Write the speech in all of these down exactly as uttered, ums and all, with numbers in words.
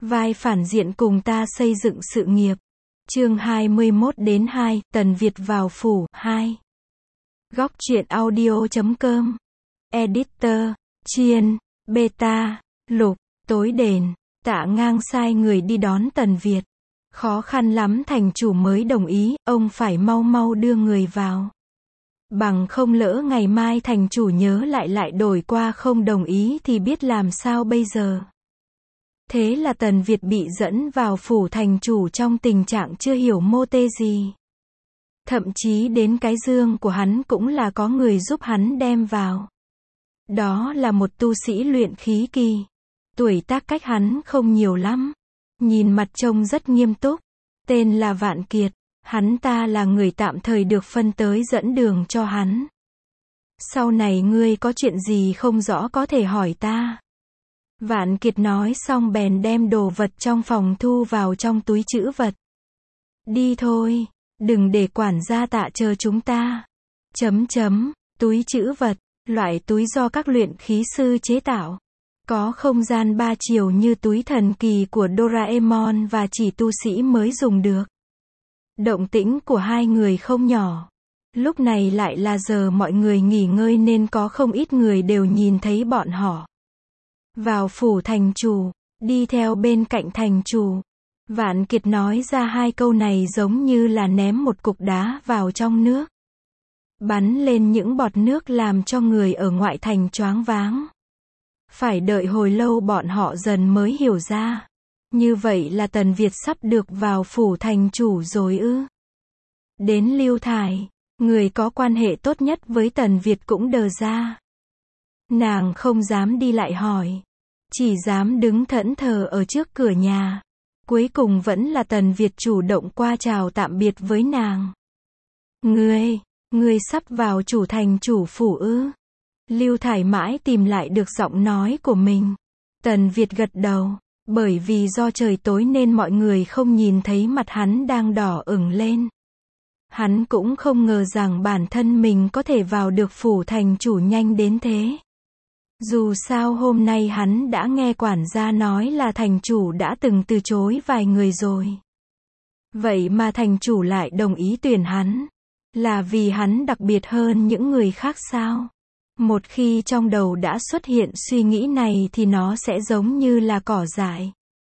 Vai phản diện cùng ta xây dựng sự nghiệp. Chương hai mươi mốt đến hai, Tần Việt vào phủ, hai. Góc truyện audio chấm com. Editor, Chiên, Beta, Lục, Tối Đền, Tạ Ngang sai người đi đón Tần Việt. Khó khăn lắm thành chủ mới đồng ý, ông phải mau mau đưa người vào. Bằng không lỡ ngày mai thành chủ nhớ lại lại đổi qua không đồng ý thì biết làm sao bây giờ. Thế là Tần Việt bị dẫn vào phủ thành chủ trong tình trạng chưa hiểu mô tê gì. Thậm chí đến cái giường của hắn cũng là có người giúp hắn đem vào. Đó là một tu sĩ luyện khí kỳ. Tuổi tác cách hắn không nhiều lắm. Nhìn mặt trông rất nghiêm túc. Tên là Vạn Kiệt. Hắn ta là người tạm thời được phân tới dẫn đường cho hắn. Sau này ngươi có chuyện gì không rõ có thể hỏi ta. Vạn Kiệt nói xong bèn đem đồ vật trong phòng thu vào trong túi trữ vật. Đi thôi, đừng để quản gia Tạ chờ chúng ta. Chấm chấm, túi trữ vật, loại túi do các luyện khí sư chế tạo. Có không gian ba chiều như túi thần kỳ của Doraemon và chỉ tu sĩ mới dùng được. Động tĩnh của hai người không nhỏ. Lúc này lại là giờ mọi người nghỉ ngơi nên có không ít người đều nhìn thấy bọn họ. Vào phủ thành chủ, đi theo bên cạnh thành chủ. Vạn Kiệt nói ra hai câu này giống như là ném một cục đá vào trong nước. Bắn lên những bọt nước làm cho người ở ngoại thành choáng váng. Phải đợi hồi lâu bọn họ dần mới hiểu ra. Như vậy là Tần Việt sắp được vào phủ thành chủ rồi ư. Đến Lưu Thải, người có quan hệ tốt nhất với Tần Việt cũng đờ ra. Nàng không dám đi lại hỏi. Chỉ dám đứng thẫn thờ ở trước cửa nhà. Cuối cùng vẫn là Tần Việt chủ động qua chào tạm biệt với nàng. Ngươi, ngươi sắp vào chủ thành chủ phủ ư? Lưu Thải mãi tìm lại được giọng nói của mình. Tần Việt gật đầu. Bởi vì do trời tối nên mọi người không nhìn thấy mặt hắn đang đỏ ửng lên. Hắn cũng không ngờ rằng bản thân mình có thể vào được phủ thành chủ nhanh đến thế. Dù sao hôm nay hắn đã nghe quản gia nói là thành chủ đã từng từ chối vài người rồi. Vậy mà thành chủ lại đồng ý tuyển hắn. Là vì hắn đặc biệt hơn những người khác sao? Một khi trong đầu đã xuất hiện suy nghĩ này thì nó sẽ giống như là cỏ dại.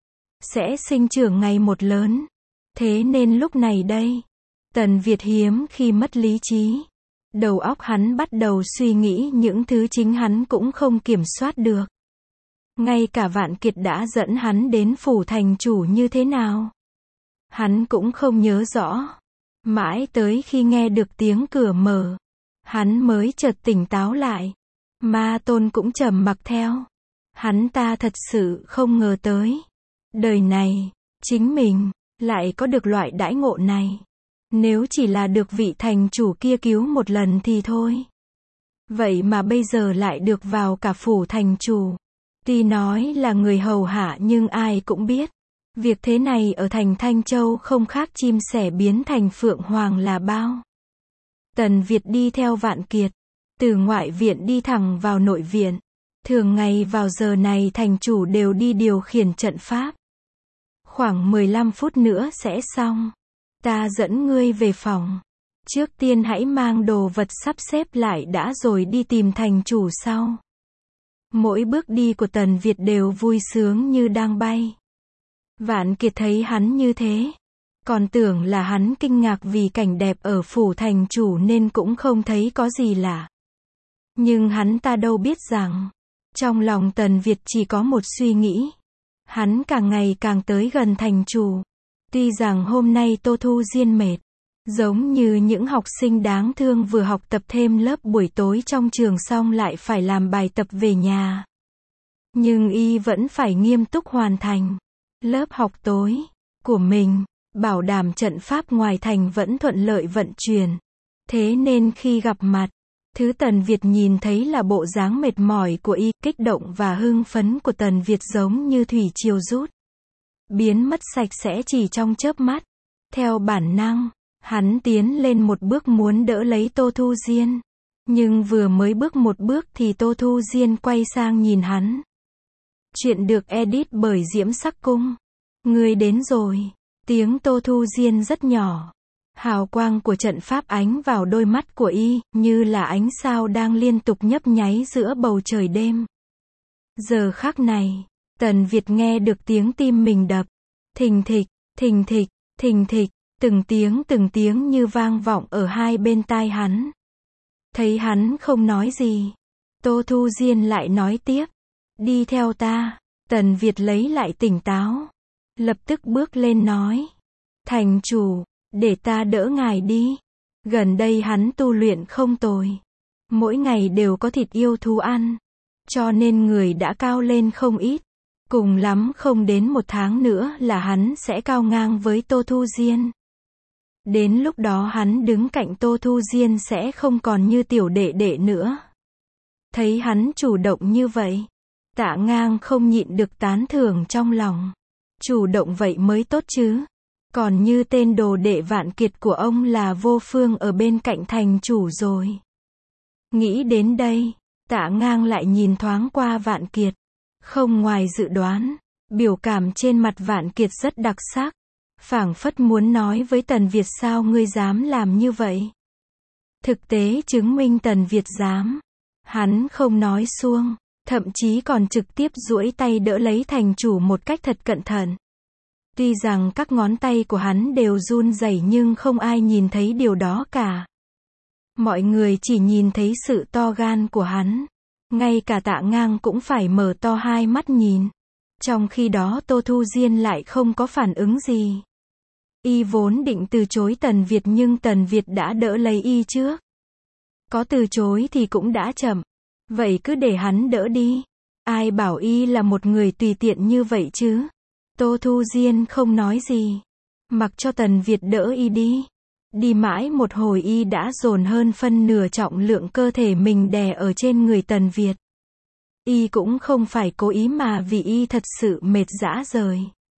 Sẽ sinh trưởng ngày một lớn. Thế nên lúc này đây, Tần Việt hiếm khi mất lý trí. Đầu óc hắn bắt đầu suy nghĩ những thứ chính hắn cũng không kiểm soát được. Ngay cả Vạn Kiệt đã dẫn hắn đến phủ thành chủ như thế nào. Hắn cũng không nhớ rõ. Mãi tới khi nghe được tiếng cửa mở. Hắn mới chợt tỉnh táo lại. Ma Tôn cũng trầm mặc theo. Hắn ta thật sự không ngờ tới. Đời này, chính mình, lại có được loại đãi ngộ này. Nếu chỉ là được vị thành chủ kia cứu một lần thì thôi. Vậy mà bây giờ lại được vào cả phủ thành chủ. Tuy nói là người hầu hạ nhưng ai cũng biết. Việc thế này ở thành Thanh Châu không khác chim sẻ biến thành phượng hoàng là bao. Tần Việt đi theo Vạn Kiệt. Từ ngoại viện đi thẳng vào nội viện. Thường ngày vào giờ này thành chủ đều đi điều khiển trận pháp. Khoảng mười lăm phút nữa sẽ xong. Ta dẫn ngươi về phòng. Trước tiên hãy mang đồ vật sắp xếp lại đã rồi đi tìm thành chủ sau. Mỗi bước đi của Tần Việt đều vui sướng như đang bay. Vạn Kiệt thấy hắn như thế. Còn tưởng là hắn kinh ngạc vì cảnh đẹp ở phủ thành chủ nên cũng không thấy có gì lạ. Nhưng hắn ta đâu biết rằng, trong lòng Tần Việt chỉ có một suy nghĩ. Hắn càng ngày càng tới gần thành chủ. Tuy rằng hôm nay Tô Thu Diên mệt, giống như những học sinh đáng thương vừa học tập thêm lớp buổi tối trong trường xong lại phải làm bài tập về nhà. Nhưng y vẫn phải nghiêm túc hoàn thành lớp học tối của mình, bảo đảm trận pháp ngoài thành vẫn thuận lợi vận chuyển. Thế nên khi gặp mặt, thứ Tần Việt nhìn thấy là bộ dáng mệt mỏi của y, kích động và hưng phấn của Tần Việt giống như thủy triều rút. Biến mất sạch sẽ chỉ trong chớp mắt. Theo bản năng, hắn tiến lên một bước muốn đỡ lấy Tô Thu Diên. Nhưng vừa mới bước một bước thì Tô Thu Diên quay sang nhìn hắn. Chuyện được edit bởi Diễm Sắc Cung. Ngươi đến rồi. Tiếng Tô Thu Diên rất nhỏ. Hào quang của trận pháp ánh vào đôi mắt của y, như là ánh sao đang liên tục nhấp nháy giữa bầu trời đêm. Giờ khắc này, Tần Việt nghe được tiếng tim mình đập. Thình thịch, thình thịch, thình thịch, từng tiếng từng tiếng như vang vọng ở hai bên tai hắn. Thấy hắn không nói gì, Tô Thu Diên lại nói tiếp. Đi theo ta. Tần Việt lấy lại tỉnh táo. Lập tức bước lên nói. Thành chủ, để ta đỡ ngài đi. Gần đây hắn tu luyện không tồi. Mỗi ngày đều có thịt yêu thú ăn. Cho nên người đã cao lên không ít. Cùng lắm không đến một tháng nữa là hắn sẽ cao ngang với Tô Thu Diên. Đến lúc đó hắn đứng cạnh Tô Thu Diên sẽ không còn như tiểu đệ đệ nữa. Thấy hắn chủ động như vậy, Tạ Ngang không nhịn được tán thưởng trong lòng. Chủ động vậy mới tốt chứ. Còn như tên đồ đệ Vạn Kiệt của ông là vô phương ở bên cạnh thành chủ rồi. Nghĩ đến đây, Tạ Ngang lại nhìn thoáng qua Vạn Kiệt. Không ngoài dự đoán, biểu cảm trên mặt Vạn Kiệt rất đặc sắc. Phảng phất muốn nói với Tần Việt sao ngươi dám làm như vậy. Thực tế chứng minh Tần Việt dám. Hắn không nói suông, thậm chí còn trực tiếp duỗi tay đỡ lấy thành chủ một cách thật cẩn thận. Tuy rằng các ngón tay của hắn đều run rẩy nhưng không ai nhìn thấy điều đó cả. Mọi người chỉ nhìn thấy sự to gan của hắn. Ngay cả Tạ Ngang cũng phải mở to hai mắt nhìn. Trong khi đó Tô Thu Diên lại không có phản ứng gì. Y vốn định từ chối Tần Việt nhưng Tần Việt đã đỡ lấy y trước. Có từ chối thì cũng đã chậm. Vậy cứ để hắn đỡ đi. Ai bảo y là một người tùy tiện như vậy chứ. Tô Thu Diên không nói gì. Mặc cho Tần Việt đỡ y đi. Đi mãi một hồi y đã dồn hơn phân nửa trọng lượng cơ thể mình đè ở trên người Tần Việt. Y cũng không phải cố ý mà vì y thật sự mệt rã rời.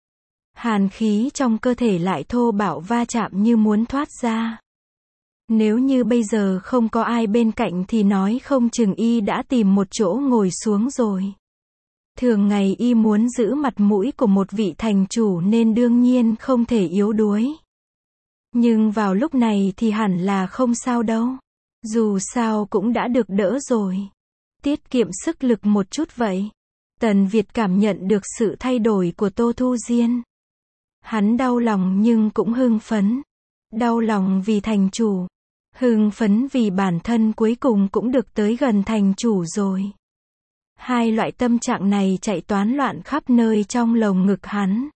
Hàn khí trong cơ thể lại thô bạo va chạm như muốn thoát ra. Nếu như bây giờ không có ai bên cạnh thì nói không chừng y đã tìm một chỗ ngồi xuống rồi. Thường ngày y muốn giữ mặt mũi của một vị thành chủ nên đương nhiên không thể yếu đuối. Nhưng vào lúc này thì hẳn là không sao đâu. Dù sao cũng đã được đỡ rồi. Tiết kiệm sức lực một chút vậy. Tần Việt cảm nhận được sự thay đổi của Tô Thu Diên. Hắn đau lòng nhưng cũng hưng phấn. Đau lòng vì thành chủ. Hưng phấn vì bản thân cuối cùng cũng được tới gần thành chủ rồi. Hai loại tâm trạng này chạy toán loạn khắp nơi trong lồng ngực hắn.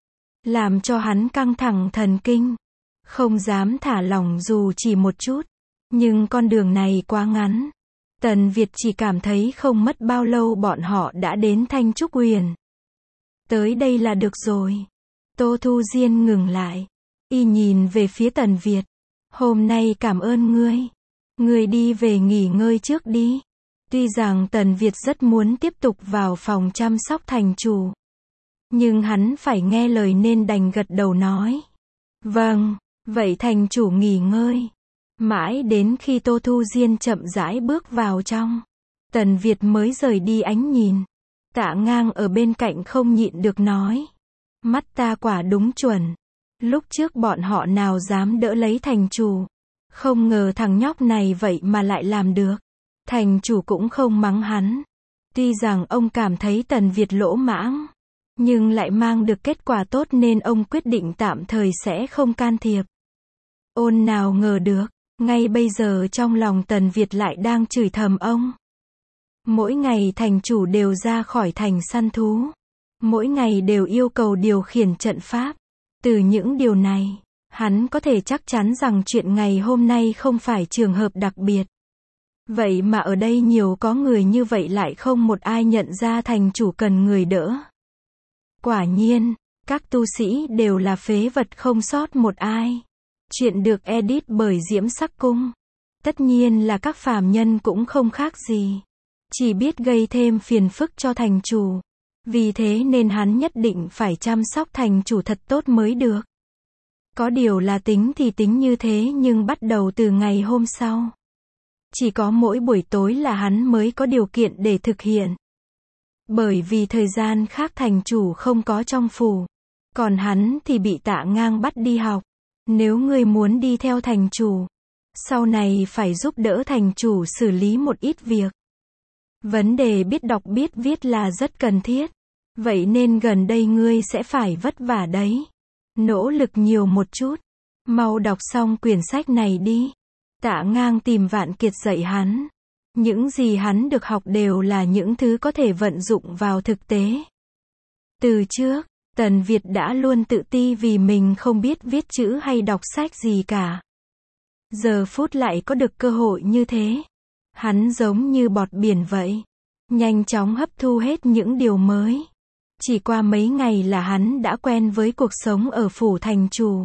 Làm cho hắn căng thẳng thần kinh. Không dám thả lỏng dù chỉ một chút. Nhưng con đường này quá ngắn. Tần Việt chỉ cảm thấy không mất bao lâu bọn họ đã đến Thanh Trúc Huyền. Tới đây là được rồi. Tô Thu Diên ngừng lại. Y nhìn về phía Tần Việt. Hôm nay cảm ơn ngươi. Ngươi đi về nghỉ ngơi trước đi. Tuy rằng Tần Việt rất muốn tiếp tục vào phòng chăm sóc thành chủ. Nhưng hắn phải nghe lời nên đành gật đầu nói. Vâng, vậy thành chủ nghỉ ngơi. Mãi đến khi Tô Thu Diên chậm rãi bước vào trong. Tần Việt mới rời đi ánh nhìn. Tạ Ngang ở bên cạnh không nhịn được nói. Mắt ta quả đúng chuẩn. Lúc trước bọn họ nào dám đỡ lấy thành chủ. Không ngờ thằng nhóc này vậy mà lại làm được. Thành chủ cũng không mắng hắn. Tuy rằng ông cảm thấy Tần Việt lỗ mãng. Nhưng lại mang được kết quả tốt nên ông quyết định tạm thời sẽ không can thiệp. Ôn nào ngờ được. Ngay bây giờ trong lòng Tần Việt lại đang chửi thầm ông. Mỗi ngày thành chủ đều ra khỏi thành săn thú. Mỗi ngày đều yêu cầu điều khiển trận pháp. Từ những điều này, hắn có thể chắc chắn rằng chuyện ngày hôm nay không phải trường hợp đặc biệt. Vậy mà ở đây nhiều có người như vậy lại không một ai nhận ra thành chủ cần người đỡ. Quả nhiên, các tu sĩ đều là phế vật không sót một ai. Chuyện được edit bởi Diễm Sắc Cung. Tất nhiên là các phàm nhân cũng không khác gì. Chỉ biết gây thêm phiền phức cho thành chủ. Vì thế nên hắn nhất định phải chăm sóc thành chủ thật tốt mới được. Có điều là tính thì tính như thế nhưng bắt đầu từ ngày hôm sau. Chỉ có mỗi buổi tối là hắn mới có điều kiện để thực hiện. Bởi vì thời gian khác thành chủ không có trong phủ. Còn hắn thì bị Tạ Ngang bắt đi học. Nếu ngươi muốn đi theo thành chủ, sau này phải giúp đỡ thành chủ xử lý một ít việc. Vấn đề biết đọc biết viết là rất cần thiết. Vậy nên gần đây ngươi sẽ phải vất vả đấy. Nỗ lực nhiều một chút. Mau đọc xong quyển sách này đi. Tạ Ngang tìm Vạn Kiệt dạy hắn. Những gì hắn được học đều là những thứ có thể vận dụng vào thực tế. Từ trước, Tần Việt đã luôn tự ti vì mình không biết viết chữ hay đọc sách gì cả. Giờ phút lại có được cơ hội như thế. Hắn giống như bọt biển vậy. Nhanh chóng hấp thu hết những điều mới. Chỉ qua mấy ngày là hắn đã quen với cuộc sống ở phủ thành chủ.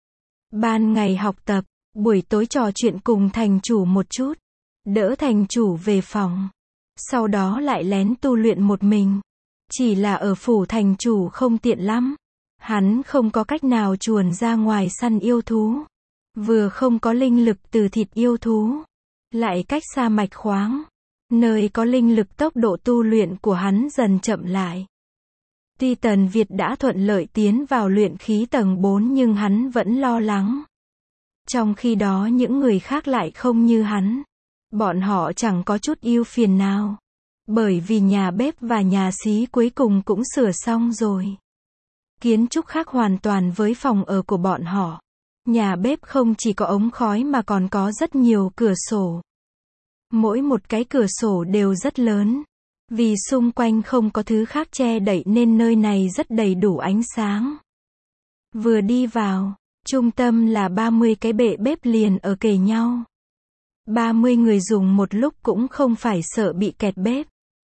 Ban ngày học tập, buổi tối trò chuyện cùng thành chủ một chút. Đỡ thành chủ về phòng. Sau đó lại lén tu luyện một mình. Chỉ là ở phủ thành chủ không tiện lắm. Hắn không có cách nào chuồn ra ngoài săn yêu thú. Vừa không có linh lực từ thịt yêu thú. Lại cách xa mạch khoáng. Nơi có linh lực tốc độ tu luyện của hắn dần chậm lại. Tuy Tần Việt đã thuận lợi tiến vào luyện khí tầng bốn nhưng hắn vẫn lo lắng. Trong khi đó những người khác lại không như hắn. Bọn họ chẳng có chút ưu phiền nào. Bởi vì nhà bếp và nhà xí cuối cùng cũng sửa xong rồi. Kiến trúc khác hoàn toàn với phòng ở của bọn họ. Nhà bếp không chỉ có ống khói mà còn có rất nhiều cửa sổ. Mỗi một cái cửa sổ đều rất lớn. Vì xung quanh không có thứ khác che đậy nên nơi này rất đầy đủ ánh sáng. Vừa đi vào, trung tâm là ba mươi cái bệ bếp liền ở kề nhau. ba mươi người dùng một lúc cũng không phải sợ bị kẹt bếp.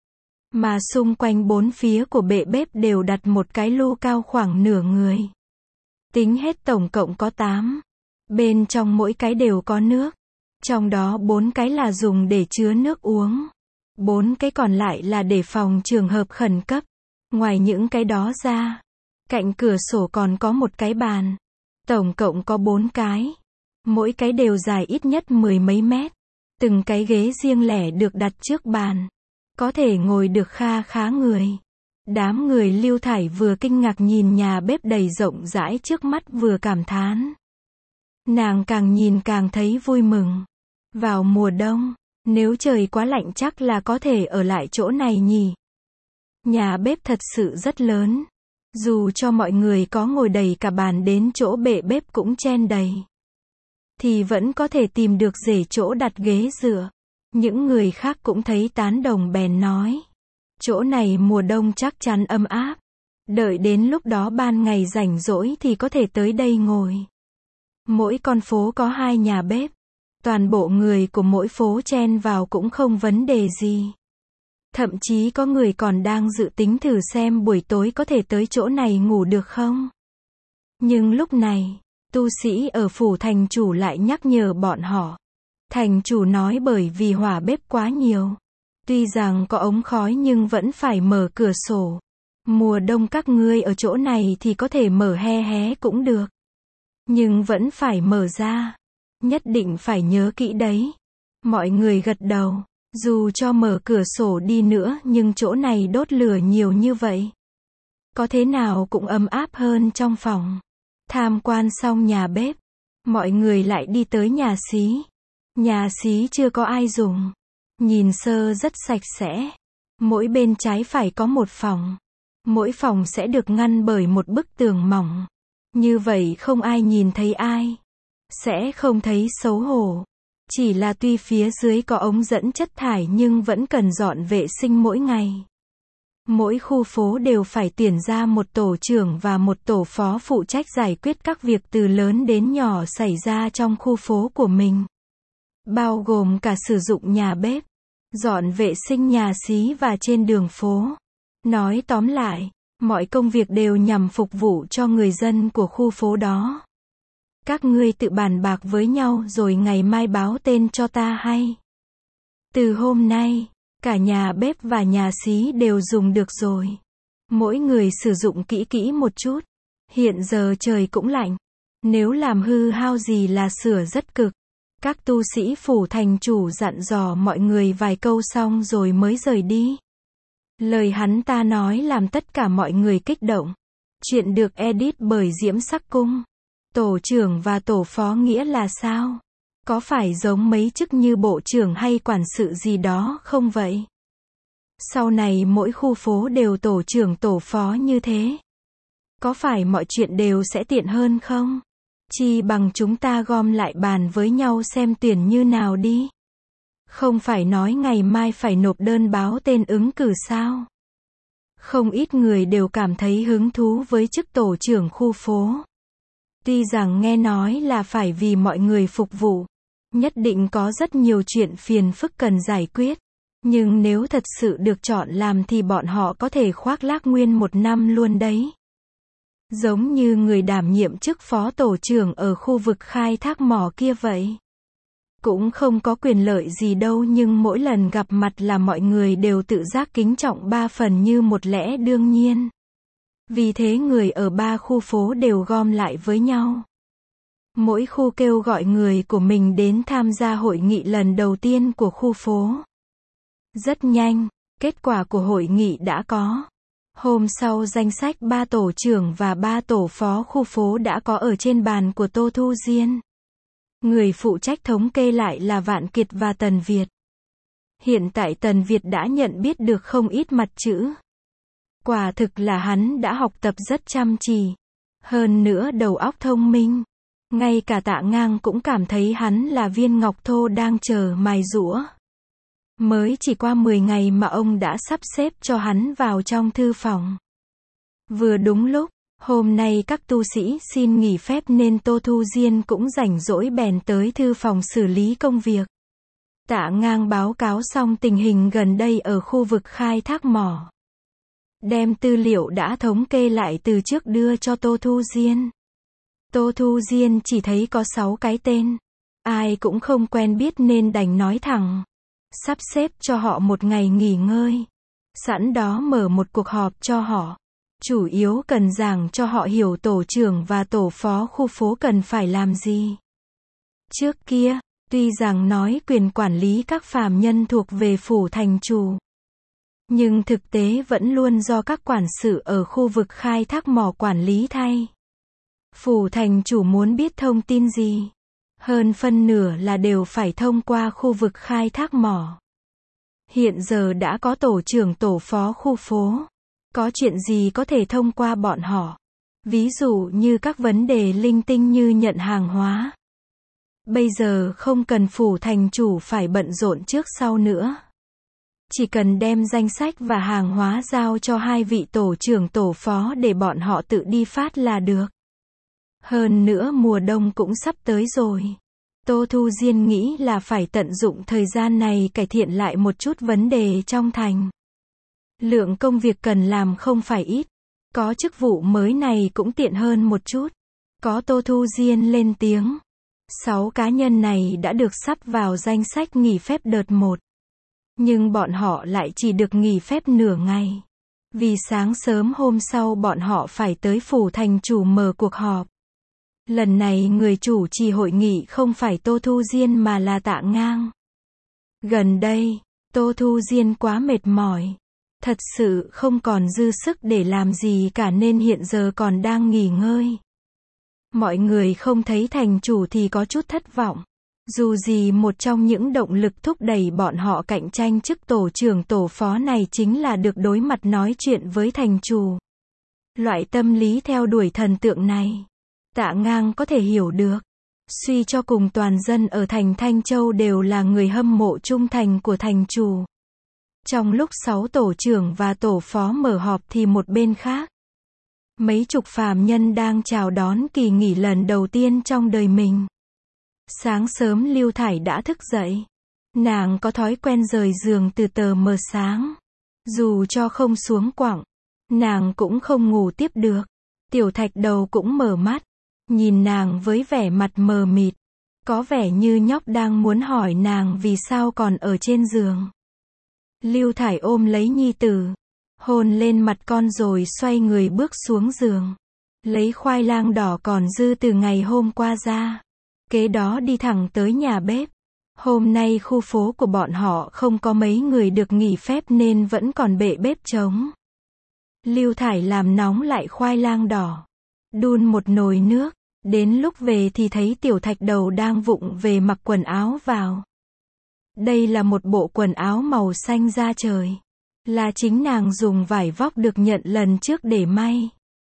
Mà xung quanh bốn phía của bệ bếp đều đặt một cái lu cao khoảng nửa người. Tính hết tổng cộng có tám. Bên trong mỗi cái đều có nước. Trong đó bốn cái là dùng để chứa nước uống. Bốn cái còn lại là để phòng trường hợp khẩn cấp. Ngoài những cái đó ra, cạnh cửa sổ còn có một cái bàn. Tổng cộng có bốn cái. Mỗi cái đều dài ít nhất mười mấy mét. Từng cái ghế riêng lẻ được đặt trước bàn. Có thể ngồi được kha khá người. Đám người Lưu Thải vừa kinh ngạc nhìn nhà bếp đầy rộng rãi trước mắt vừa cảm thán. Nàng càng nhìn càng thấy vui mừng. Vào mùa đông, nếu trời quá lạnh chắc là có thể ở lại chỗ này nhỉ. Nhà bếp thật sự rất lớn. Dù cho mọi người có ngồi đầy cả bàn đến chỗ bệ bếp cũng chen đầy. Thì vẫn có thể tìm được rể chỗ đặt ghế dựa. Những người khác cũng thấy tán đồng bèn nói. Chỗ này mùa đông chắc chắn ấm áp. Đợi đến lúc đó ban ngày rảnh rỗi thì có thể tới đây ngồi. Mỗi con phố có hai nhà bếp. Toàn bộ người của mỗi phố chen vào cũng không vấn đề gì. Thậm chí có người còn đang dự tính thử xem buổi tối có thể tới chỗ này ngủ được không. Nhưng lúc này, tu sĩ ở phủ thành chủ lại nhắc nhở bọn họ. Thành chủ nói bởi vì hỏa bếp quá nhiều. Tuy rằng có ống khói nhưng vẫn phải mở cửa sổ. Mùa đông các ngươi ở chỗ này thì có thể mở he hé cũng được. Nhưng vẫn phải mở ra. Nhất định phải nhớ kỹ đấy. Mọi người gật đầu. Dù cho mở cửa sổ đi nữa nhưng chỗ này đốt lửa nhiều như vậy. Có thế nào cũng ấm áp hơn trong phòng. Tham quan xong nhà bếp. Mọi người lại đi tới nhà xí. Nhà xí chưa có ai dùng. Nhìn sơ rất sạch sẽ. Mỗi bên trái phải có một phòng. Mỗi phòng sẽ được ngăn bởi một bức tường mỏng. Như vậy không ai nhìn thấy ai. Sẽ không thấy xấu hổ. Chỉ là tuy phía dưới có ống dẫn chất thải nhưng vẫn cần dọn vệ sinh mỗi ngày. Mỗi khu phố đều phải tuyển ra một tổ trưởng và một tổ phó phụ trách giải quyết các việc từ lớn đến nhỏ xảy ra trong khu phố của mình. Bao gồm cả sử dụng nhà bếp, dọn vệ sinh nhà xí và trên đường phố. Nói tóm lại, mọi công việc đều nhằm phục vụ cho người dân của khu phố đó. Các ngươi tự bàn bạc với nhau rồi ngày mai báo tên cho ta hay. Từ hôm nay, cả nhà bếp và nhà xí đều dùng được rồi. Mỗi người sử dụng kỹ kỹ một chút. Hiện giờ trời cũng lạnh. Nếu làm hư hao gì là sửa rất cực. Các tu sĩ phủ thành chủ dặn dò mọi người vài câu xong rồi mới rời đi. Lời hắn ta nói làm tất cả mọi người kích động. Chuyện được edit bởi Diễm Sắc Cung. Tổ trưởng và tổ phó nghĩa là sao? Có phải giống mấy chức như bộ trưởng hay quản sự gì đó không vậy? Sau này mỗi khu phố đều tổ trưởng tổ phó như thế. Có phải mọi chuyện đều sẽ tiện hơn không? Chi bằng chúng ta gom lại bàn với nhau xem tuyển như nào đi. Không phải nói ngày mai phải nộp đơn báo tên ứng cử sao? Không ít người đều cảm thấy hứng thú với chức tổ trưởng khu phố. Tuy rằng nghe nói là phải vì mọi người phục vụ, nhất định có rất nhiều chuyện phiền phức cần giải quyết. Nhưng nếu thật sự được chọn làm thì bọn họ có thể khoác lác nguyên một năm luôn đấy. Giống như người đảm nhiệm chức phó tổ trưởng ở khu vực khai thác mỏ kia vậy. Cũng không có quyền lợi gì đâu nhưng mỗi lần gặp mặt là mọi người đều tự giác kính trọng ba phần như một lẽ đương nhiên. Vì thế người ở ba khu phố đều gom lại với nhau. Mỗi khu kêu gọi người của mình đến tham gia hội nghị lần đầu tiên của khu phố. Rất nhanh, kết quả của hội nghị đã có. Hôm sau danh sách ba tổ trưởng và ba tổ phó khu phố đã có ở trên bàn của Tô Thu Diên. Người phụ trách thống kê lại là Vạn Kiệt và Tần Việt. Hiện tại Tần Việt đã nhận biết được không ít mặt chữ. Quả thực là hắn đã học tập rất chăm chỉ. Hơn nữa đầu óc thông minh. Ngay cả Tạ Ngang cũng cảm thấy hắn là viên ngọc thô đang chờ mài giũa. Mới chỉ qua mười ngày mà ông đã sắp xếp cho hắn vào trong thư phòng. Vừa đúng lúc, hôm nay các tu sĩ xin nghỉ phép nên Tô Thu Diên cũng rảnh rỗi bèn tới thư phòng xử lý công việc. Tạ Ngang báo cáo xong tình hình gần đây ở khu vực khai thác mỏ. Đem tư liệu đã thống kê lại từ trước đưa cho Tô Thu Diên. Tô Thu Diên chỉ thấy có sáu cái tên. Ai cũng không quen biết nên đành nói thẳng. Sắp xếp cho họ một ngày nghỉ ngơi. Sẵn đó mở một cuộc họp cho họ. Chủ yếu cần giảng cho họ hiểu tổ trưởng và tổ phó khu phố cần phải làm gì. Trước kia, tuy rằng nói quyền quản lý các phàm nhân thuộc về phủ thành chủ. Nhưng thực tế vẫn luôn do các quản sự ở khu vực khai thác mỏ quản lý thay. Phủ thành chủ muốn biết thông tin gì. Hơn phân nửa là đều phải thông qua khu vực khai thác mỏ. Hiện giờ đã có tổ trưởng tổ phó khu phố. Có chuyện gì có thể thông qua bọn họ. Ví dụ như các vấn đề linh tinh như nhận hàng hóa. Bây giờ không cần phủ thành chủ phải bận rộn trước sau nữa. Chỉ cần đem danh sách và hàng hóa giao cho hai vị tổ trưởng tổ phó để bọn họ tự đi phát là được. Hơn nữa mùa đông cũng sắp tới rồi. Tô Thu Diên nghĩ là phải tận dụng thời gian này cải thiện lại một chút vấn đề trong thành. Lượng công việc cần làm không phải ít. Có chức vụ mới này cũng tiện hơn một chút. Có Tô Thu Diên lên tiếng. Sáu cá nhân này đã được sắp vào danh sách nghỉ phép đợt một. Nhưng bọn họ lại chỉ được nghỉ phép nửa ngày. Vì sáng sớm hôm sau bọn họ phải tới phủ thành chủ mở cuộc họp. Lần này người chủ trì hội nghị không phải Tô Thu Diên mà là Tạ Ngang. Gần đây, Tô Thu Diên quá mệt mỏi. Thật sự không còn dư sức để làm gì cả nên hiện giờ còn đang nghỉ ngơi. Mọi người không thấy thành chủ thì có chút thất vọng. Dù gì một trong những động lực thúc đẩy bọn họ cạnh tranh chức tổ trưởng tổ phó này chính là được đối mặt nói chuyện với thành chủ. Loại tâm lý theo đuổi thần tượng này, Tạ Ngang có thể hiểu được. Suy cho cùng toàn dân ở thành Thanh Châu đều là người hâm mộ trung thành của thành chủ. Trong lúc sáu tổ trưởng và tổ phó mở họp thì một bên khác, mấy chục phàm nhân đang chào đón kỳ nghỉ lần đầu tiên trong đời mình. Sáng sớm Lưu Thải đã thức dậy. Nàng có thói quen rời giường từ tờ mờ sáng. Dù cho không xuống quặng, nàng cũng không ngủ tiếp được. Tiểu Thạch Đầu cũng mở mắt, nhìn nàng với vẻ mặt mờ mịt. Có vẻ như nhóc đang muốn hỏi nàng vì sao còn ở trên giường. Lưu Thải ôm lấy nhi tử, hôn lên mặt con rồi xoay người bước xuống giường. Lấy khoai lang đỏ còn dư từ ngày hôm qua ra. Kế đó đi thẳng tới nhà bếp. Hôm nay khu phố của bọn họ không có mấy người được nghỉ phép nên vẫn còn bệ bếp trống. Lưu Thải làm nóng lại khoai lang đỏ. Đun một nồi nước. Đến lúc về thì thấy Tiểu Thạch Đầu đang vụng về mặc quần áo vào. Đây là một bộ quần áo màu xanh da trời. Là chính nàng dùng vải vóc được nhận lần trước để may.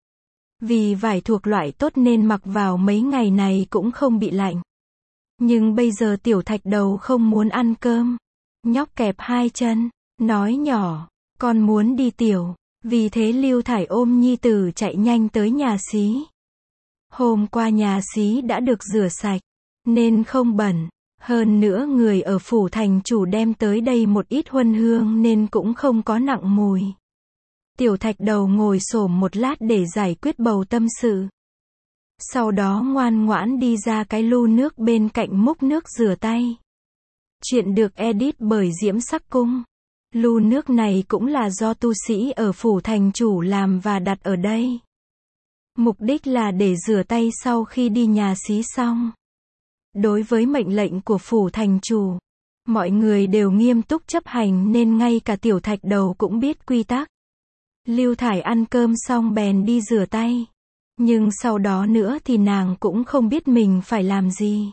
Vì vải thuộc loại tốt nên mặc vào mấy ngày này cũng không bị lạnh. Nhưng bây giờ Tiểu Thạch Đầu không muốn ăn cơm. Nhóc kẹp hai chân, nói nhỏ, con muốn đi tiểu. Vì thế Lưu Thải ôm nhi tử chạy nhanh tới nhà xí. Hôm qua nhà xí đã được rửa sạch, nên không bẩn. Hơn nữa người ở phủ thành chủ đem tới đây một ít huân hương nên cũng không có nặng mùi. Tiểu Thạch Đầu ngồi xổm một lát để giải quyết bầu tâm sự. Sau đó ngoan ngoãn đi ra cái lu nước bên cạnh múc nước rửa tay. Chuyện được edit bởi Diễm Sắc Cung. Lu nước này cũng là do tu sĩ ở phủ thành chủ làm và đặt ở đây. Mục đích là để rửa tay sau khi đi nhà xí xong. Đối với mệnh lệnh của phủ thành chủ, mọi người đều nghiêm túc chấp hành nên ngay cả Tiểu Thạch Đầu cũng biết quy tắc. Lưu Thải ăn cơm xong bèn đi rửa tay. Nhưng sau đó nữa thì nàng cũng không biết mình phải làm gì.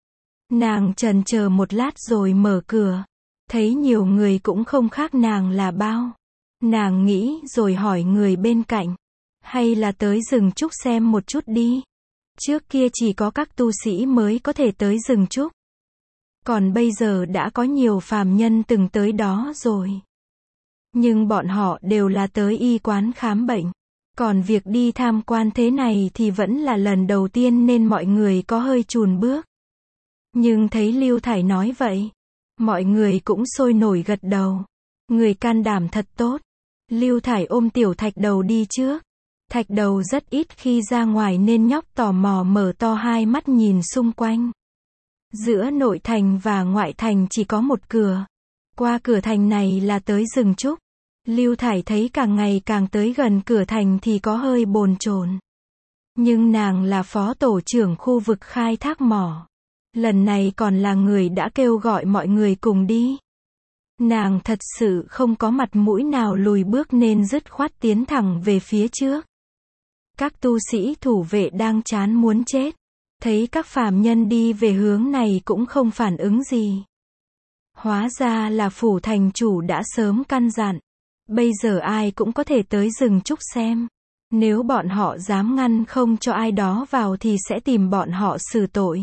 Nàng chần chờ một lát rồi mở cửa. Thấy nhiều người cũng không khác nàng là bao. Nàng nghĩ rồi hỏi người bên cạnh. Hay là tới rừng trúc xem một chút đi. Trước kia chỉ có các tu sĩ mới có thể tới rừng trúc. Còn bây giờ đã có nhiều phàm nhân từng tới đó rồi. Nhưng bọn họ đều là tới y quán khám bệnh. Còn việc đi tham quan thế này thì vẫn là lần đầu tiên nên mọi người có hơi chùn bước. Nhưng thấy Lưu Thải nói vậy, mọi người cũng sôi nổi gật đầu. Người can đảm thật tốt. Lưu Thải ôm Tiểu Thạch Đầu đi trước. Thạch Đầu rất ít khi ra ngoài nên nhóc tò mò mở to hai mắt nhìn xung quanh. Giữa nội thành và ngoại thành chỉ có một cửa. Qua cửa thành này là tới rừng trúc. Lưu Thải thấy càng ngày càng tới gần cửa thành thì có hơi bồn chồn. Nhưng nàng là phó tổ trưởng khu vực khai thác mỏ. Lần này còn là người đã kêu gọi mọi người cùng đi. Nàng thật sự không có mặt mũi nào lùi bước nên dứt khoát tiến thẳng về phía trước. Các tu sĩ thủ vệ đang chán muốn chết. Thấy các phàm nhân đi về hướng này cũng không phản ứng gì. Hóa ra là phủ thành chủ đã sớm căn dặn. Bây giờ ai cũng có thể tới rừng trúc xem. Nếu bọn họ dám ngăn không cho ai đó vào thì sẽ tìm bọn họ xử tội.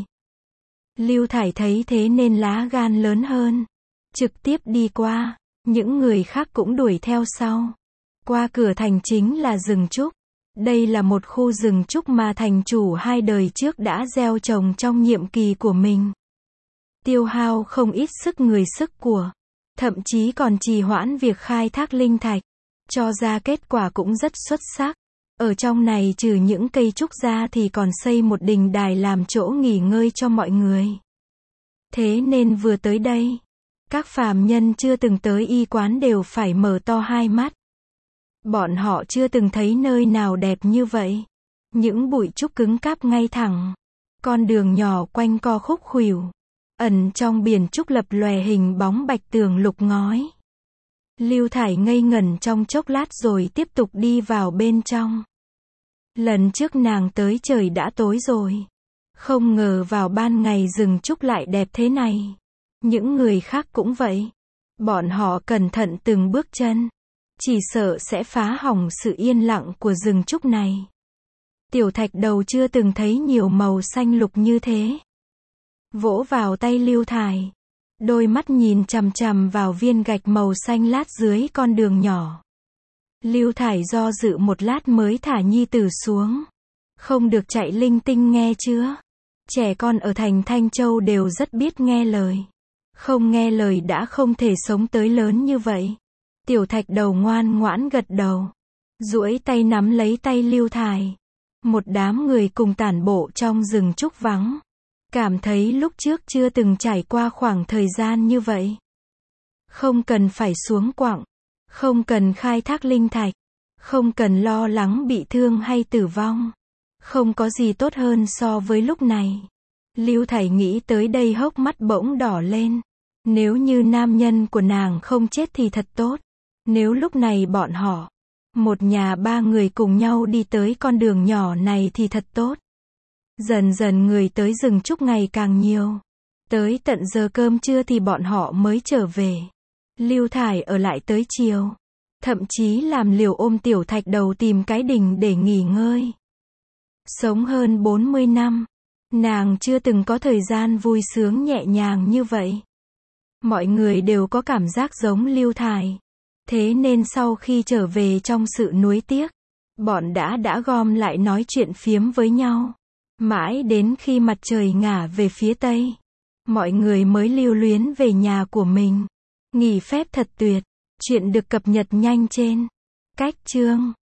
Lưu Thải thấy thế nên lá gan lớn hơn. Trực tiếp đi qua. Những người khác cũng đuổi theo sau. Qua cửa thành chính là rừng trúc. Đây là một khu rừng trúc mà thành chủ hai đời trước đã gieo trồng trong nhiệm kỳ của mình. Tiêu hao không ít sức người sức của. Thậm chí còn trì hoãn việc khai thác linh thạch. Cho ra kết quả cũng rất xuất sắc. Ở trong này trừ những cây trúc ra thì còn xây một đình đài làm chỗ nghỉ ngơi cho mọi người. Thế nên vừa tới đây, các phàm nhân chưa từng tới y quán đều phải mở to hai mắt. Bọn họ chưa từng thấy nơi nào đẹp như vậy. Những bụi trúc cứng cáp ngay thẳng. Con đường nhỏ quanh co khúc khuỷu. Ẩn trong biển trúc lập lòe hình bóng bạch tường lục ngói. Lưu Thải ngây ngẩn trong chốc lát rồi tiếp tục đi vào bên trong. Lần trước nàng tới trời đã tối rồi. Không ngờ vào ban ngày rừng trúc lại đẹp thế này. Những người khác cũng vậy. Bọn họ cẩn thận từng bước chân. Chỉ sợ sẽ phá hỏng sự yên lặng của rừng trúc này. Tiểu Thạch Đầu chưa từng thấy nhiều màu xanh lục như thế. Vỗ vào tay Lưu Thải. Đôi mắt nhìn chằm chằm vào viên gạch màu xanh lát dưới con đường nhỏ. Lưu Thải do dự một lát mới thả nhi tử xuống. Không được chạy linh tinh nghe chưa? Trẻ con ở thành Thanh Châu đều rất biết nghe lời. Không nghe lời đã không thể sống tới lớn như vậy. Tiểu Thạch Đầu ngoan ngoãn gật đầu. Duỗi tay nắm lấy tay Lưu Thải. Một đám người cùng tản bộ trong rừng trúc vắng. Cảm thấy lúc trước chưa từng trải qua khoảng thời gian như vậy. Không cần phải xuống quặng. Không cần khai thác linh thạch. Không cần lo lắng bị thương hay tử vong. Không có gì tốt hơn so với lúc này. Lưu Thải nghĩ tới đây hốc mắt bỗng đỏ lên. Nếu như nam nhân của nàng không chết thì thật tốt. Nếu lúc này bọn họ, Một nhà ba người cùng nhau đi tới con đường nhỏ này thì thật tốt. Dần dần người tới rừng trúc ngày càng nhiều. Tới tận giờ cơm trưa thì bọn họ mới trở về. Lưu Thải ở lại tới chiều. Thậm chí làm liều ôm Tiểu Thạch Đầu tìm cái đình để nghỉ ngơi. Sống hơn bốn mươi năm, nàng chưa từng có thời gian vui sướng nhẹ nhàng như vậy. Mọi người đều có cảm giác giống Lưu Thải. Thế nên sau khi trở về trong sự nuối tiếc, bọn đã đã gom lại nói chuyện phiếm với nhau. Mãi đến khi mặt trời ngả về phía tây, mọi người mới lưu luyến về nhà của mình. Nghỉ phép thật tuyệt. Chuyện được cập nhật nhanh trên cách chương